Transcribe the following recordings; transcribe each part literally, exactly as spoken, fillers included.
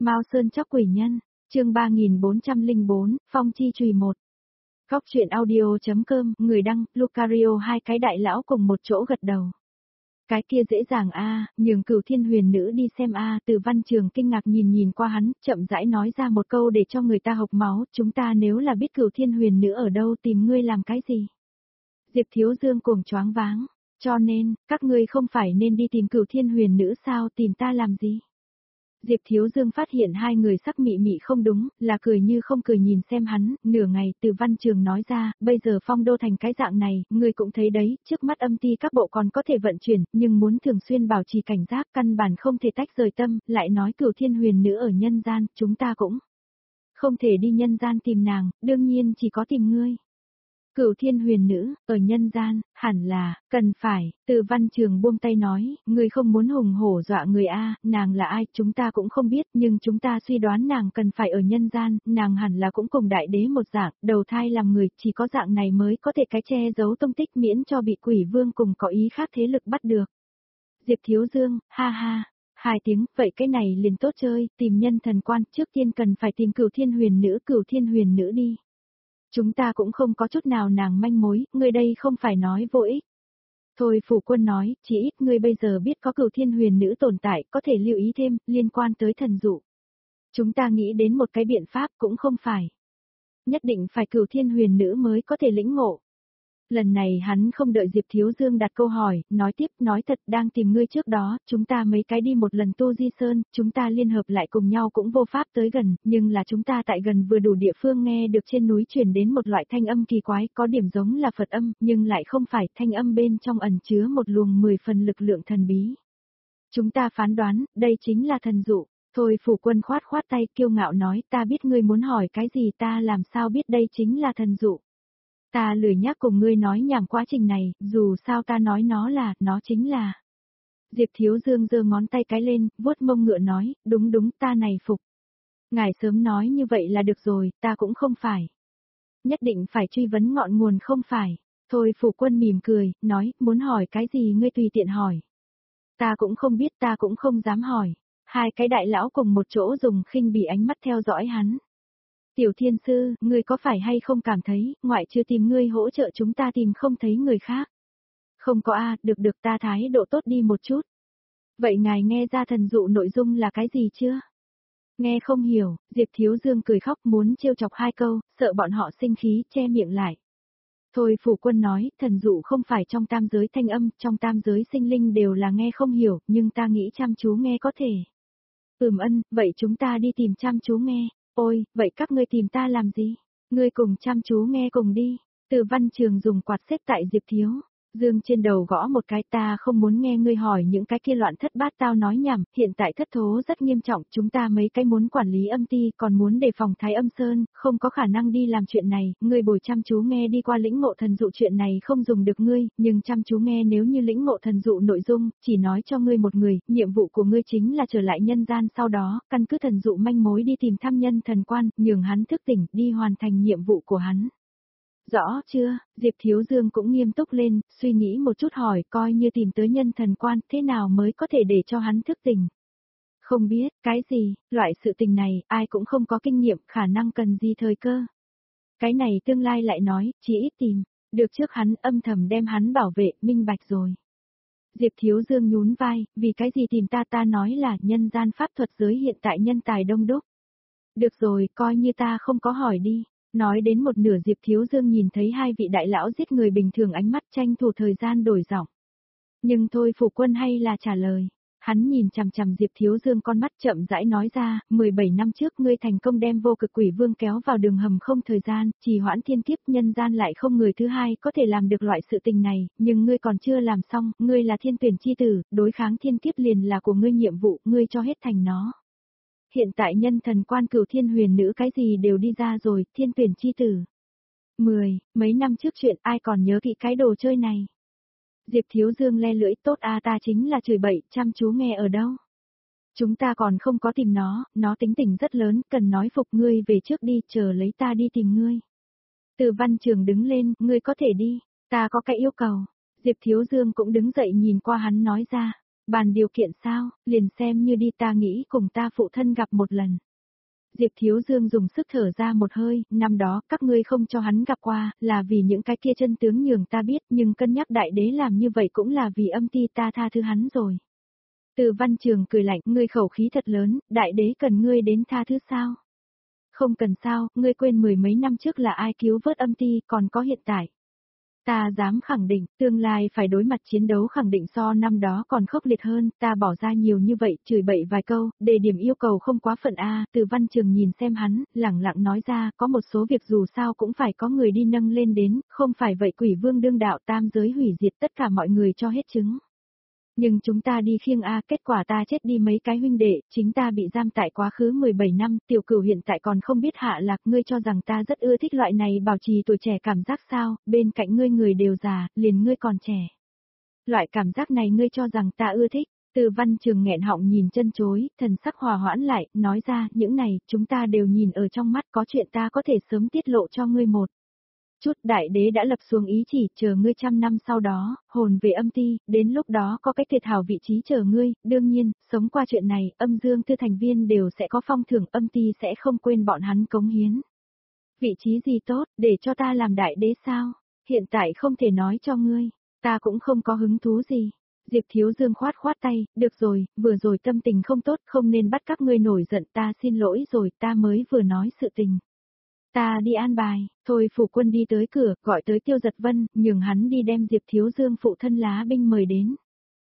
Mao Sơn chóc quỷ nhân, chương ba nghìn bốn trăm lẻ bốn, Phong chi chùy một. Góc truyện audio.com, người đăng, Lucario hai cái đại lão cùng một chỗ gật đầu. Cái kia dễ dàng a, nhường Cửu Thiên Huyền Nữ đi xem a, Từ Văn Trường kinh ngạc nhìn nhìn qua hắn, chậm rãi nói ra một câu để cho người ta hộc máu, chúng ta nếu là biết Cửu Thiên Huyền Nữ ở đâu tìm ngươi làm cái gì? Diệp Thiếu Dương cuồng choáng váng, cho nên, các ngươi không phải nên đi tìm Cửu Thiên Huyền Nữ sao, tìm ta làm gì? Diệp Thiếu Dương phát hiện hai người sắc mị mị không đúng, là cười như không cười nhìn xem hắn, nửa ngày Từ Văn Trường nói ra, bây giờ Phong Đô thành cái dạng này, người cũng thấy đấy, trước mắt âm ti các bộ còn có thể vận chuyển, nhưng muốn thường xuyên bảo trì cảnh giác căn bản không thể tách rời tâm, lại nói Cửu Thiên Huyền Nữ ở nhân gian, chúng ta cũng không thể đi nhân gian tìm nàng, đương nhiên chỉ có tìm ngươi. Cửu Thiên Huyền Nữ, ở nhân gian, hẳn là, cần phải, Từ Văn Trường buông tay nói, người không muốn hùng hổ dọa người a, nàng là ai, chúng ta cũng không biết, nhưng chúng ta suy đoán nàng cần phải ở nhân gian, nàng hẳn là cũng cùng đại đế một dạng, đầu thai làm người, chỉ có dạng này mới có thể cái che giấu tông tích miễn cho bị quỷ vương cùng có ý khác thế lực bắt được. Diệp Thiếu Dương, ha ha. Hai tiếng, vậy cái này liền tốt chơi, tìm nhân thần quan, trước tiên cần phải tìm Cửu Thiên Huyền Nữ, Cửu Thiên Huyền Nữ đi. Chúng ta cũng không có chút nào nàng manh mối, ngươi đây không phải nói vô ích. Thôi Phủ Quân nói, chỉ ít ngươi bây giờ biết có Cửu Thiên Huyền Nữ tồn tại, có thể lưu ý thêm, liên quan tới thần dụ. Chúng ta nghĩ đến một cái biện pháp cũng không phải. Nhất định phải Cửu Thiên Huyền Nữ mới có thể lĩnh ngộ. Lần này hắn không đợi Diệp Thiếu Dương đặt câu hỏi, nói tiếp, nói thật, đang tìm ngươi trước đó, chúng ta mấy cái đi một lần Tu Di Sơn, chúng ta liên hợp lại cùng nhau cũng vô pháp tới gần, nhưng là chúng ta tại gần vừa đủ địa phương nghe được trên núi truyền đến một loại thanh âm kỳ quái, có điểm giống là Phật âm, nhưng lại không phải, thanh âm bên trong ẩn chứa một luồng mười phần lực lượng thần bí. Chúng ta phán đoán, đây chính là thần dụ. Thôi Phủ Quân khoát khoát tay kiêu ngạo nói, ta biết ngươi muốn hỏi cái gì, ta làm sao biết đây chính là thần dụ. Ta lười nhắc cùng ngươi nói nhảm quá trình này, dù sao ta nói nó là, nó chính là. Diệp Thiếu Dương giơ ngón tay cái lên, vuốt mông ngựa nói, đúng đúng, ta này phục. Ngài sớm nói như vậy là được rồi, ta cũng không phải. Nhất định phải truy vấn ngọn nguồn không phải. Thôi Phủ Quân mỉm cười, nói, muốn hỏi cái gì ngươi tùy tiện hỏi. Ta cũng không biết, ta cũng không dám hỏi. Hai cái đại lão cùng một chỗ dùng khinh bỉ ánh mắt theo dõi hắn. Tiểu Thiên Sư, ngươi có phải hay không cảm thấy, ngoại trừ tìm ngươi hỗ trợ chúng ta tìm không thấy người khác? Không có a, được được, ta thái độ tốt đi một chút. Vậy ngài nghe ra thần dụ nội dung là cái gì chưa? Nghe không hiểu, Diệp Thiếu Dương cười khóc muốn trêu chọc hai câu, sợ bọn họ sinh khí, che miệng lại. Thôi Phủ Quân nói, thần dụ không phải trong tam giới thanh âm, trong tam giới sinh linh đều là nghe không hiểu, nhưng ta nghĩ chăm chú nghe có thể. Ừm ân, vậy chúng ta đi tìm chăm chú nghe. Ôi, vậy các ngươi tìm ta làm gì? Ngươi cùng chăm chú nghe cùng đi. Từ Văn Trường dùng quạt xếp tại Diệp Thiếu Dương trên đầu gõ một cái, ta không muốn nghe ngươi hỏi những cái kia loạn thất bát tao nói nhảm, hiện tại thất thố rất nghiêm trọng, chúng ta mấy cái muốn quản lý âm ti, còn muốn đề phòng Thái Âm Sơn, không có khả năng đi làm chuyện này, ngươi bồi chăm chú nghe đi qua lĩnh ngộ thần dụ chuyện này không dùng được ngươi, nhưng chăm chú nghe nếu như lĩnh ngộ thần dụ nội dung, chỉ nói cho ngươi một người, nhiệm vụ của ngươi chính là trở lại nhân gian sau đó, căn cứ thần dụ manh mối đi tìm thăm nhân thần quan, nhường hắn thức tỉnh, đi hoàn thành nhiệm vụ của hắn. Rõ chưa, Diệp Thiếu Dương cũng nghiêm túc lên, suy nghĩ một chút hỏi coi như tìm tới nhân thần quan, thế nào mới có thể để cho hắn thức tỉnh. Không biết, cái gì, loại sự tình này, ai cũng không có kinh nghiệm, khả năng cần gì thời cơ. Cái này tương lai lại nói, chỉ ít tìm, được trước hắn âm thầm đem hắn bảo vệ, minh bạch rồi. Diệp Thiếu Dương nhún vai, vì cái gì tìm ta ta nói là nhân gian pháp thuật giới hiện tại nhân tài đông đúc. Được rồi, coi như ta không có hỏi đi. Nói đến một nửa Diệp Thiếu Dương nhìn thấy hai vị đại lão giết người bình thường ánh mắt tranh thủ thời gian đổi giọng. Nhưng thôi Phủ Quân hay là trả lời. Hắn nhìn chằm chằm Diệp Thiếu Dương con mắt chậm rãi nói ra, mười bảy năm trước ngươi thành công đem vô cực quỷ vương kéo vào đường hầm không thời gian, trì hoãn thiên kiếp nhân gian lại không người thứ hai có thể làm được loại sự tình này, nhưng ngươi còn chưa làm xong, ngươi là thiên tuyển chi tử, đối kháng thiên kiếp liền là của ngươi nhiệm vụ, ngươi cho hết thành nó. Hiện tại nhân thần quan Cửu Thiên Huyền Nữ cái gì đều đi ra rồi, thiên tuyển chi tử. Mười, mấy năm trước chuyện ai còn nhớ kỹ cái đồ chơi này. Diệp Thiếu Dương le lưỡi tốt a, ta chính là chửi bậy, chăm chú nghe ở đâu. Chúng ta còn không có tìm nó, nó tính tình rất lớn, cần nói phục ngươi về trước đi, chờ lấy ta đi tìm ngươi. Từ Văn Trường đứng lên, ngươi có thể đi, ta có cái yêu cầu. Diệp Thiếu Dương cũng đứng dậy nhìn qua hắn nói ra. Bàn điều kiện sao, liền xem như đi ta nghĩ cùng ta phụ thân gặp một lần. Diệp Thiếu Dương dùng sức thở ra một hơi, năm đó các ngươi không cho hắn gặp qua, là vì những cái kia chân tướng nhường ta biết, nhưng cân nhắc đại đế làm như vậy cũng là vì âm ti ta tha thứ hắn rồi. Từ Văn Trường cười lạnh, ngươi khẩu khí thật lớn, đại đế cần ngươi đến tha thứ sao? Không cần sao, ngươi quên mười mấy năm trước là ai cứu vớt âm ti, còn có hiện tại. Ta dám khẳng định, tương lai phải đối mặt chiến đấu khẳng định so năm đó còn khốc liệt hơn, ta bỏ ra nhiều như vậy, chửi bậy vài câu, đề điểm yêu cầu không quá phận A, Từ Văn Trường nhìn xem hắn, lẳng lặng nói ra, có một số việc dù sao cũng phải có người đi nâng lên đến, không phải vậy quỷ vương đương đạo tam giới hủy diệt tất cả mọi người cho hết chứng. Nhưng chúng ta đi khiêng A, kết quả ta chết đi mấy cái huynh đệ, chính ta bị giam tại quá khứ mười bảy năm, tiểu cửu hiện tại còn không biết hạ lạc, ngươi cho rằng ta rất ưa thích loại này bảo trì tuổi trẻ cảm giác sao, bên cạnh ngươi người đều già, liền ngươi còn trẻ. Loại cảm giác này ngươi cho rằng ta ưa thích, Từ Văn Trường nghẹn họng nhìn chân chối, thần sắc hòa hoãn lại, nói ra, những này, chúng ta đều nhìn ở trong mắt, có chuyện ta có thể sớm tiết lộ cho ngươi một. Chút đại đế đã lập xuống ý chỉ, chờ ngươi trăm năm sau đó, hồn về âm ti, đến lúc đó có cái tuyệt hảo vị trí chờ ngươi, đương nhiên, sống qua chuyện này, âm dương tư thành viên đều sẽ có phong thưởng, âm ti sẽ không quên bọn hắn cống hiến. Vị trí gì tốt, để cho ta làm đại đế sao? Hiện tại không thể nói cho ngươi, ta cũng không có hứng thú gì. Diệp Thiếu Dương khoát khoát tay, được rồi, vừa rồi tâm tình không tốt, không nên bắt các ngươi nổi giận, ta xin lỗi rồi, ta mới vừa nói sự tình. Ta đi an bài, thôi phủ quân đi tới cửa, gọi tới Tiêu Giật Vân, nhường hắn đi đem Diệp Thiếu Dương phụ thân lá binh mời đến.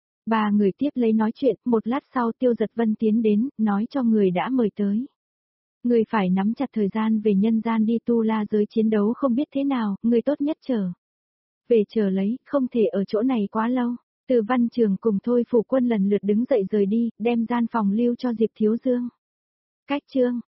Ba người tiếp lấy nói chuyện, một lát sau Tiêu Giật Vân tiến đến, nói cho người đã mời tới. Người phải nắm chặt thời gian về nhân gian đi tu la giới chiến đấu không biết thế nào, người tốt nhất chờ. Về chờ lấy, không thể ở chỗ này quá lâu. Từ Văn Trường cùng thôi phủ quân lần lượt đứng dậy rời đi, đem gian phòng lưu cho Diệp Thiếu Dương. Cách chương